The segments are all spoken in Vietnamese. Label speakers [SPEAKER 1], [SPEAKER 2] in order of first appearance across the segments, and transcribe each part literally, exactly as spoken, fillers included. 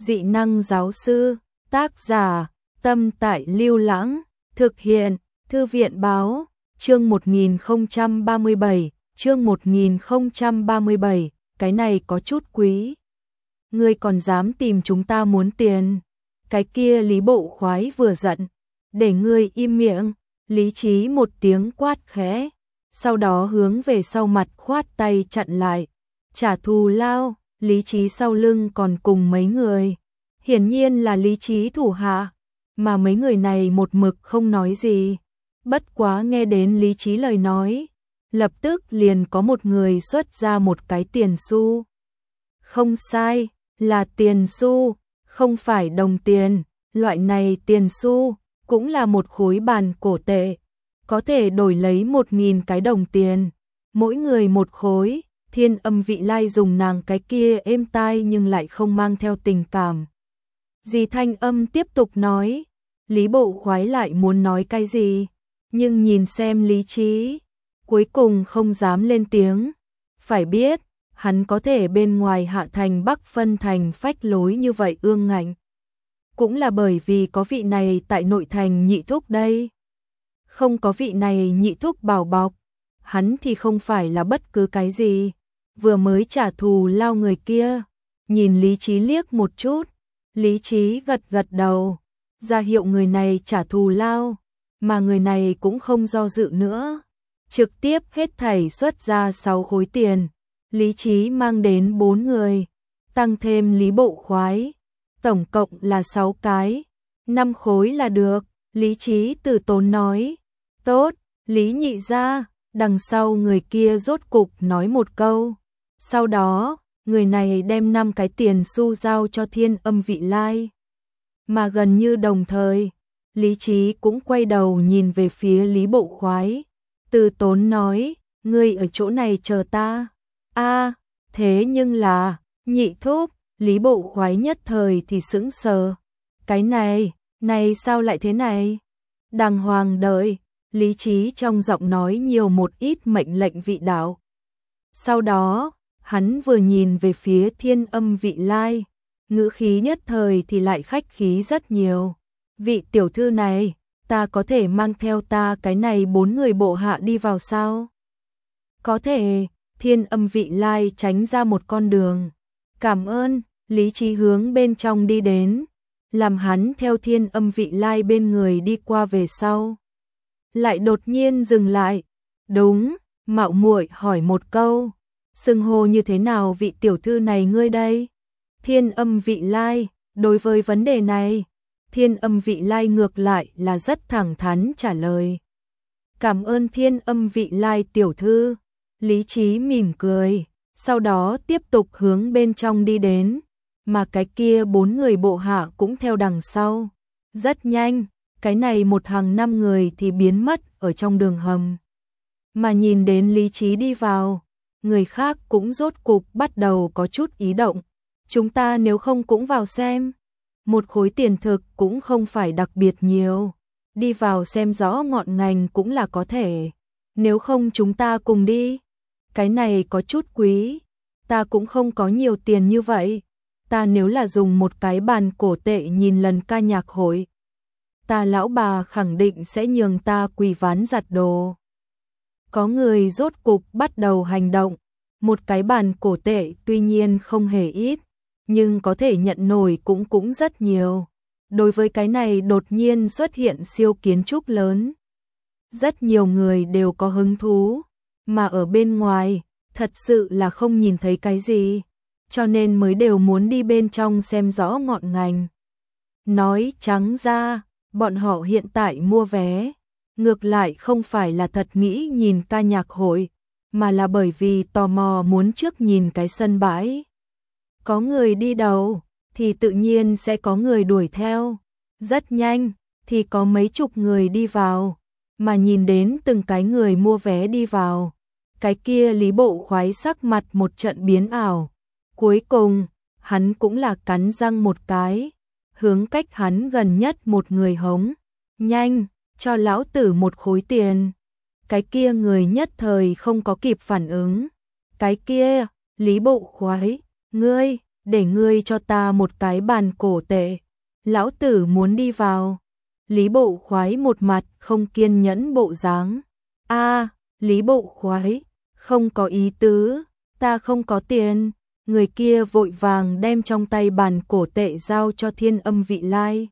[SPEAKER 1] Dị năng giáo sư, tác giả, Tâm Tại Lưu Lãng, thực hiện, Thư viện báo, chương một nghìn không trăm ba mươi bảy, chương một nghìn không trăm ba mươi bảy, cái này có chút quý. Ngươi còn dám tìm chúng ta muốn tiền. Cái kia Lý Bộ Khoái vừa giận, để ngươi im miệng, Lý Trí một tiếng quát khẽ, sau đó hướng về sau mặt khoát tay chặn lại, trả thù lao. Lý Trí sau lưng còn cùng mấy người, hiển nhiên là Lý Trí thủ hạ, mà mấy người này một mực không nói gì. Bất quá nghe đến Lý Trí lời nói, lập tức liền có một người xuất ra một cái tiền xu. Không sai, là tiền xu, không phải đồng tiền, loại này tiền xu cũng là một khối bàn cổ tệ, có thể đổi lấy một nghìn cái đồng tiền, mỗi người một khối. Thiên Âm Vị Lai dùng nàng cái kia êm tai nhưng lại không mang theo tình cảm. Dì thanh âm tiếp tục nói, Lý Bộ Khoái lại muốn nói cái gì, nhưng nhìn xem Lý Trí, cuối cùng không dám lên tiếng. Phải biết, hắn có thể bên ngoài Hạ Thành Bắc phân thành phách lối như vậy ương ngạnh, cũng là bởi vì có vị này tại nội thành nhị thúc đây. Không có vị này nhị thúc bảo bọc, hắn thì không phải là bất cứ cái gì. Vừa mới trả thù lao người kia, nhìn Lý Trí liếc một chút, Lý Trí gật gật đầu, ra hiệu người này trả thù lao, mà người này cũng không do dự nữa, trực tiếp hết thảy xuất ra sáu khối tiền. Lý Trí mang đến bốn người, tăng thêm Lý Bộ Khoái, tổng cộng là sáu cái, năm khối là được. Lý Trí từ tốn nói, tốt. Lý nhị ra, đằng sau người kia rốt cục nói một câu. Sau đó, người này đem năm cái tiền xu giao cho Thiên Âm Vị Lai. Mà gần như đồng thời, Lý Trí cũng quay đầu nhìn về phía Lý Bộ Khoái. Từ tốn nói, ngươi ở chỗ này chờ ta. A, thế nhưng là, nhị thúc. Lý Bộ Khoái nhất thời thì sững sờ. Cái này, này sao lại thế này? Đàng hoàng đợi, Lý Trí trong giọng nói nhiều một ít mệnh lệnh vị đạo. Sau đó, hắn vừa nhìn về phía Thiên Âm Vị Lai, ngữ khí nhất thời thì lại khách khí rất nhiều. Vị tiểu thư này, ta có thể mang theo ta cái này bốn người bộ hạ đi vào sao? Có thể. Thiên Âm Vị Lai tránh ra một con đường. Cảm ơn. Lý Trí hướng bên trong đi đến, làm hắn theo Thiên Âm Vị Lai bên người đi qua về sau. Lại đột nhiên dừng lại. Đúng, mạo muội hỏi một câu. Xưng hô như thế nào vị tiểu thư này ngươi đây? Thiên Âm Vị Lai, đối với vấn đề này, Thiên Âm Vị Lai ngược lại là rất thẳng thắn trả lời. Cảm ơn Thiên Âm Vị Lai tiểu thư. Lý Trí mỉm cười, sau đó tiếp tục hướng bên trong đi đến, mà cái kia bốn người bộ hạ cũng theo đằng sau. Rất nhanh, cái này một hàng năm người thì biến mất ở trong đường hầm. Mà nhìn đến Lý Trí đi vào, người khác cũng rốt cục bắt đầu có chút ý động. Chúng ta nếu không cũng vào xem. Một khối tiền thực cũng không phải đặc biệt nhiều. Đi vào xem rõ ngọn ngành cũng là có thể. Nếu không chúng ta cùng đi. Cái này có chút quý. Ta cũng không có nhiều tiền như vậy. Ta nếu là dùng một cái bàn cổ tệ nhìn lần ca nhạc hội, ta lão bà khẳng định sẽ nhường ta quỳ ván giặt đồ. Có người rốt cục bắt đầu hành động. Một cái bàn cổ tệ tuy nhiên không hề ít, nhưng có thể nhận nổi cũng cũng rất nhiều. Đối với cái này đột nhiên xuất hiện siêu kiến trúc lớn, rất nhiều người đều có hứng thú, mà ở bên ngoài, thật sự là không nhìn thấy cái gì, cho nên mới đều muốn đi bên trong xem rõ ngọn ngành. Nói trắng ra, bọn họ hiện tại mua vé, ngược lại không phải là thật nghĩ nhìn ca nhạc hội, mà là bởi vì tò mò muốn trước nhìn cái sân bãi. Có người đi đầu, thì tự nhiên sẽ có người đuổi theo. Rất nhanh, thì có mấy chục người đi vào, mà nhìn đến từng cái người mua vé đi vào. Cái kia Lý Bộ Khoái sắc mặt một trận biến ảo. Cuối cùng, hắn cũng là cắn răng một cái, hướng cách hắn gần nhất một người hống. Nhanh, cho lão tử một khối tiền. Cái kia người nhất thời không có kịp phản ứng. Cái kia, Lý Bộ Khoái, ngươi, để ngươi cho ta một cái bàn cổ tệ. Lão tử muốn đi vào. Lý Bộ Khoái một mặt không kiên nhẫn bộ dáng. A, Lý Bộ Khoái, không có ý tứ, ta không có tiền. Người kia vội vàng đem trong tay bàn cổ tệ giao cho Thiên Âm Vị Lai.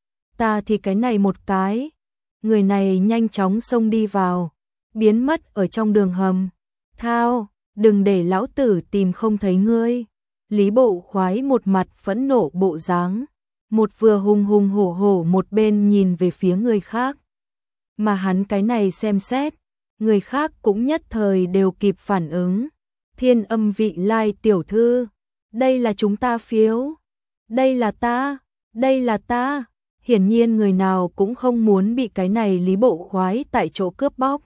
[SPEAKER 1] Ta thì cái này một cái. Người này nhanh chóng xông đi vào, biến mất ở trong đường hầm. Thao, đừng để lão tử tìm không thấy ngươi. Lý Bộ Khoái một mặt phẫn nộ bộ dáng, một vừa hùng hùng hổ hổ một bên nhìn về phía người khác. Mà hắn cái này xem xét, người khác cũng nhất thời đều kịp phản ứng. Thiên Âm Vị Lai tiểu thư, đây là chúng ta phiếu. Đây là ta, đây là ta. Hiển nhiên người nào cũng không muốn bị cái này Lý Bộ Khoái tại chỗ cướp bóc.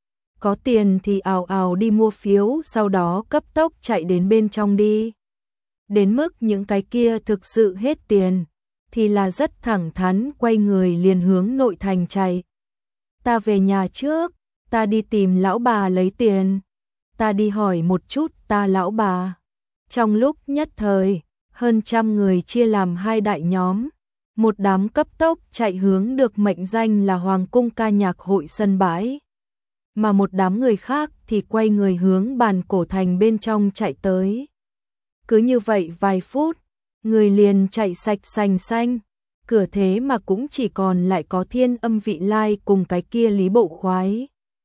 [SPEAKER 1] Có tiền thì ào ào đi mua phiếu, sau đó cấp tốc chạy đến bên trong đi. Đến mức những cái kia thực sự hết tiền, thì là rất thẳng thắn quay người liền hướng nội thành chạy. Ta về nhà trước, ta đi tìm lão bà lấy tiền. Ta đi hỏi một chút ta lão bà. Trong lúc nhất thời, hơn trăm người chia làm hai đại nhóm. Một đám cấp tốc chạy hướng được mệnh danh là Hoàng cung ca nhạc hội sân bãi. Mà một đám người khác thì quay người hướng bàn cổ thành bên trong chạy tới. Cứ như vậy vài phút, người liền chạy sạch sành xanh. Cửa thế mà cũng chỉ còn lại có Thiên Âm Vị Lai cùng cái kia Lý Bộ Khoái.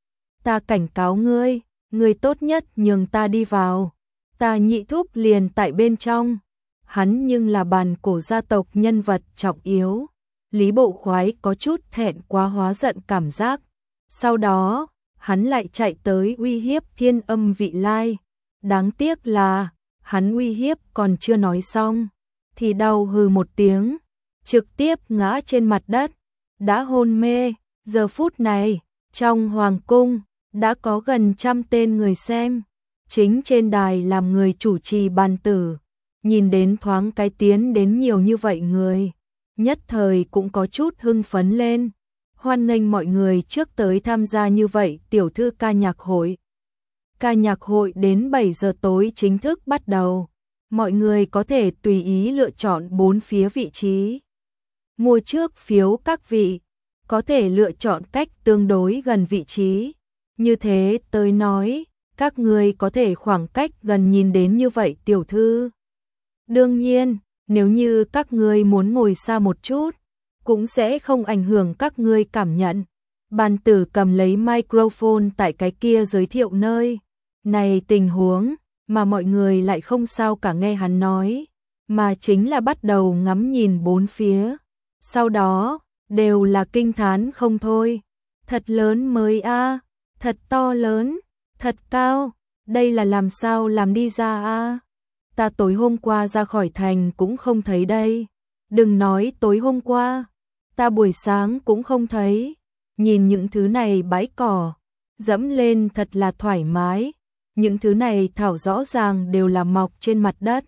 [SPEAKER 1] Ta cảnh cáo ngươi, ngươi tốt nhất nhường ta đi vào. Ta Nhị thúc liền tại bên trong. Hắn nhưng là bàn cổ gia tộc nhân vật trọng yếu. Lý Bộ Khoái có chút thẹn quá hóa giận cảm giác. Sau đó, hắn lại chạy tới uy hiếp Thiên Âm Vị Lai. Đáng tiếc là, hắn uy hiếp còn chưa nói xong, thì đau hừ một tiếng, trực tiếp ngã trên mặt đất, đã hôn mê. Giờ phút này, trong hoàng cung, đã có gần trăm tên người xem. Chính trên đài làm người chủ trì bàn tử. Nhìn đến thoáng cái tiến đến nhiều như vậy người, nhất thời cũng có chút hưng phấn lên. Hoan nghênh mọi người trước tới tham gia như vậy tiểu thư ca nhạc hội. Ca nhạc hội đến bảy giờ tối chính thức bắt đầu. Mọi người có thể tùy ý lựa chọn bốn phía vị trí. Mua trước phiếu các vị, có thể lựa chọn cách tương đối gần vị trí. Như thế tới nói, các người có thể khoảng cách gần nhìn đến như vậy tiểu thư. Đương nhiên, nếu như các ngươi muốn ngồi xa một chút, cũng sẽ không ảnh hưởng các ngươi cảm nhận. Bàn tử cầm lấy microphone tại cái kia giới thiệu nơi này tình huống, mà mọi người lại không sao cả nghe hắn nói, mà chính là bắt đầu ngắm nhìn bốn phía. Sau đó, đều là kinh thán không thôi. Thật lớn mới a, thật to lớn, thật cao, đây là làm sao làm đi ra a? Ta tối hôm qua ra khỏi thành cũng không thấy đây. Đừng nói tối hôm qua, ta buổi sáng cũng không thấy. Nhìn những thứ này bãi cỏ, dẫm lên thật là thoải mái. Những thứ này thảo rõ ràng đều là mọc trên mặt đất.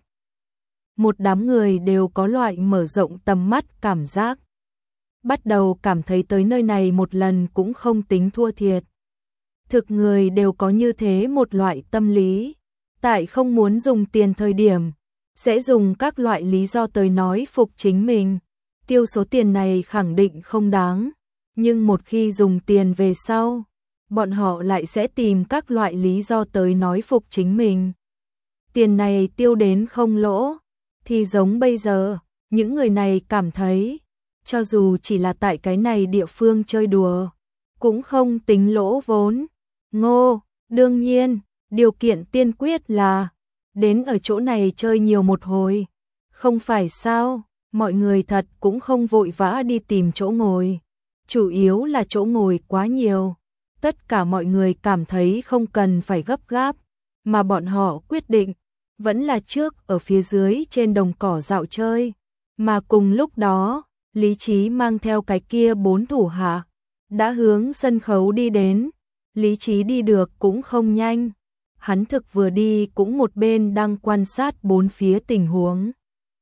[SPEAKER 1] Một đám người đều có loại mở rộng tầm mắt cảm giác. Bắt đầu cảm thấy tới nơi này một lần cũng không tính thua thiệt. Thực người đều có như thế một loại tâm lý. Tại không muốn dùng tiền thời điểm, sẽ dùng các loại lý do tới nói phục chính mình. Tiêu số tiền này khẳng định không đáng, nhưng một khi dùng tiền về sau, bọn họ lại sẽ tìm các loại lý do tới nói phục chính mình. Tiền này tiêu đến không lỗ, thì giống bây giờ, những người này cảm thấy, cho dù chỉ là tại cái này địa phương chơi đùa, cũng không tính lỗ vốn. Ngô, đương nhiên, điều kiện tiên quyết là đến ở chỗ này chơi nhiều một hồi. Không phải sao, mọi người thật cũng không vội vã đi tìm chỗ ngồi. Chủ yếu là chỗ ngồi quá nhiều. Tất cả mọi người cảm thấy không cần phải gấp gáp, mà bọn họ quyết định vẫn là trước ở phía dưới trên đồng cỏ dạo chơi. Mà cùng lúc đó, Lý Trí mang theo cái kia bốn thủ hạ, đã hướng sân khấu đi đến. Lý Trí đi được cũng không nhanh. Hắn thực vừa đi cũng một bên đang quan sát bốn phía tình huống.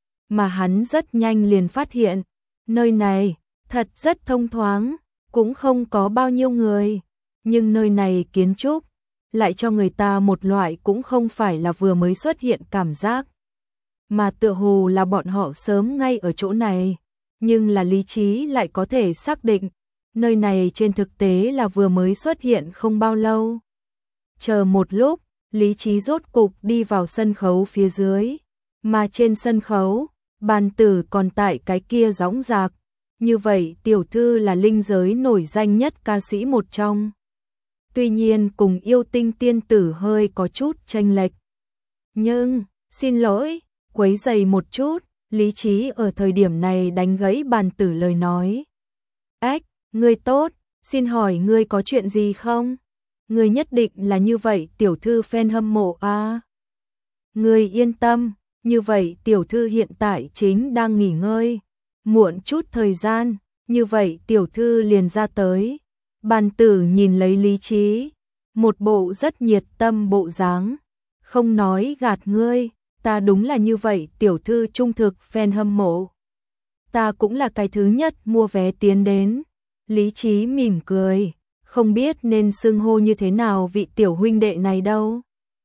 [SPEAKER 1] Mà hắn rất nhanh liền phát hiện, nơi này thật rất thông thoáng, cũng không có bao nhiêu người. Nhưng nơi này kiến trúc lại cho người ta một loại cũng không phải là vừa mới xuất hiện cảm giác. mà tựa hồ là bọn họ sớm ngay ở chỗ này, nhưng là lý trí lại có thể xác định, nơi này trên thực tế là vừa mới xuất hiện không bao lâu. Chờ một lúc, lý trí rốt cục đi vào sân khấu phía dưới, mà trên sân khấu, Bàn Tử còn tại cái kia dõng dạc, như vậy tiểu thư là linh giới nổi danh nhất ca sĩ một trong. Tuy nhiên cùng Yêu Tinh tiên tử hơi có chút chênh lệch. Nhưng, xin lỗi, quấy rầy một chút, lý trí ở thời điểm này đánh gãy Bàn Tử lời nói. Ách, ngươi tốt, xin hỏi ngươi có chuyện gì không? Ngươi nhất định là như vậy tiểu thư fan hâm mộ à? Ngươi yên tâm, như vậy tiểu thư hiện tại chính đang nghỉ ngơi. Muộn chút thời gian, như vậy tiểu thư liền ra tới. Bàn Tử nhìn lấy lý trí, một bộ rất nhiệt tâm bộ dáng, không nói gạt ngươi, ta đúng là như vậy tiểu thư trung thực fan hâm mộ. Ta cũng là cái thứ nhất mua vé tiến đến. Lý trí mỉm cười, không biết nên xưng hô như thế nào vị tiểu huynh đệ này đâu.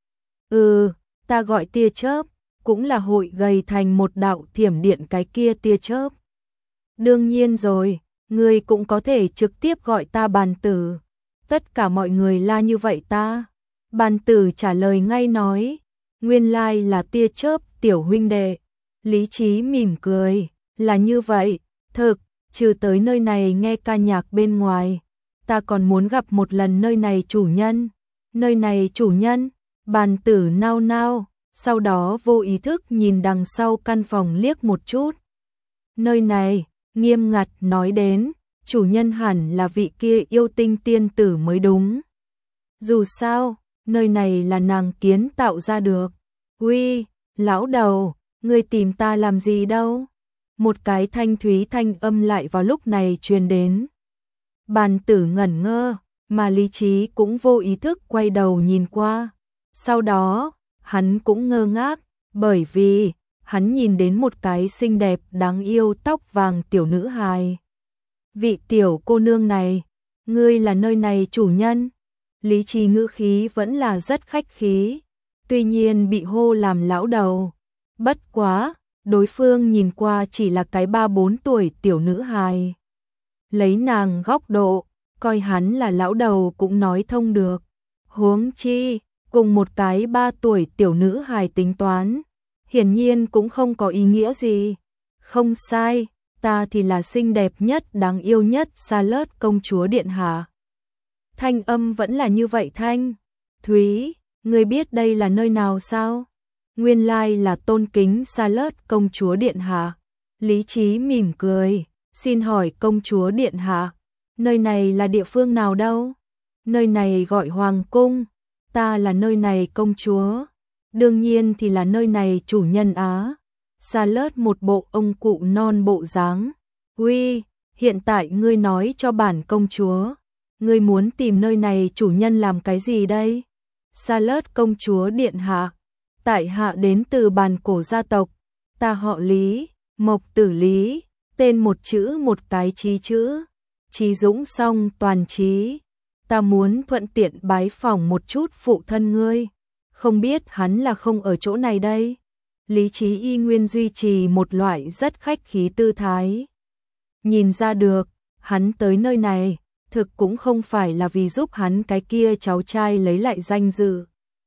[SPEAKER 1] Ừ, ta gọi tia chớp, cũng là hội gầy thành một đạo thiểm điện cái kia tia chớp. Đương nhiên rồi, ngươi cũng có thể trực tiếp gọi ta Bàn Tử. Tất cả mọi người la như vậy ta. Bàn Tử trả lời ngay nói, nguyên lai là tia chớp tiểu huynh đệ. Lý trí mỉm cười, là như vậy, thực, trừ tới nơi này nghe ca nhạc bên ngoài, ta còn muốn gặp một lần nơi này chủ nhân. Nơi này chủ nhân, Bàn Tử nao nao, sau đó vô ý thức nhìn đằng sau căn phòng liếc một chút. Nơi này, nghiêm ngặt nói đến, chủ nhân hẳn là vị kia Yêu Tinh tiên tử mới đúng. Dù sao, nơi này là nàng kiến tạo ra được. Uy, lão đầu, ngươi tìm ta làm gì đâu? Một cái thanh thúy thanh âm lại vào lúc này truyền đến. Bàn Tử ngẩn ngơ, mà lý trí cũng vô ý thức quay đầu nhìn qua. Sau đó, hắn cũng ngơ ngác, bởi vì hắn nhìn đến một cái xinh đẹp đáng yêu tóc vàng tiểu nữ hài. Vị tiểu cô nương này, ngươi là nơi này chủ nhân? Lý trí ngữ khí vẫn là rất khách khí, tuy nhiên bị hô làm lão đầu. Bất quá, đối phương nhìn qua chỉ là cái ba bốn tuổi tiểu nữ hài. Lấy nàng góc độ, coi hắn là lão đầu cũng nói thông được. Huống chi, cùng một cái ba tuổi tiểu nữ hài tính toán, hiển nhiên cũng không có ý nghĩa gì. Không sai, ta thì là xinh đẹp nhất đáng yêu nhất Charlotte công chúa điện hạ. Thanh âm vẫn là như vậy thanh. Thúy, ngươi biết đây là nơi nào sao? Nguyên lai là tôn kính Charlotte công chúa điện hạ. Lý trí mỉm cười, xin hỏi công chúa điện hạ, nơi này là địa phương nào đâu? Nơi này gọi hoàng cung, ta là nơi này công chúa. Đương nhiên thì là nơi này chủ nhân á. Charlotte một bộ ông cụ non bộ dáng. Uy, hiện tại ngươi nói cho bản công chúa, ngươi muốn tìm nơi này chủ nhân làm cái gì đây? Charlotte công chúa điện hạ, tại hạ đến từ bàn cổ gia tộc, ta họ Lý, Mộc Tử Lý, tên một chữ một cái trí chữ, trí dũng song toàn trí. Ta muốn thuận tiện bái phỏng một chút phụ thân ngươi, không biết hắn là không ở chỗ này đây. Lý trí y nguyên duy trì một loại rất khách khí tư thái. Nhìn ra được, hắn tới nơi này, thực cũng không phải là vì giúp hắn cái kia cháu trai lấy lại danh dự,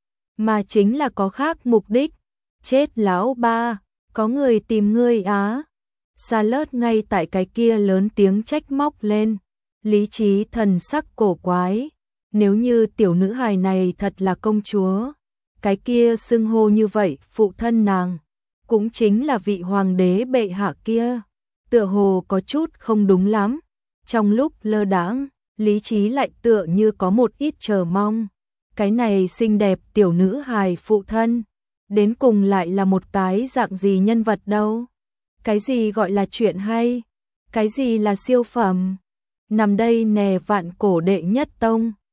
[SPEAKER 1] mà chính là có khác mục đích. Chết lão ba, có người tìm ngươi á. Charlotte ngay tại cái kia lớn tiếng trách móc lên. Lý trí thần sắc cổ quái, nếu như tiểu nữ hài này thật là công chúa, cái kia xưng hô như vậy phụ thân nàng, cũng chính là vị hoàng đế bệ hạ kia, tựa hồ có chút không đúng lắm. Trong lúc lơ đãng, lý trí lại tựa như có một ít chờ mong. Cái này xinh đẹp tiểu nữ hài phụ thân, đến cùng lại là một cái dạng gì nhân vật đâu? Cái gì gọi là chuyện hay? Cái gì là siêu phẩm? Nằm đây nè vạn cổ đệ nhất tông.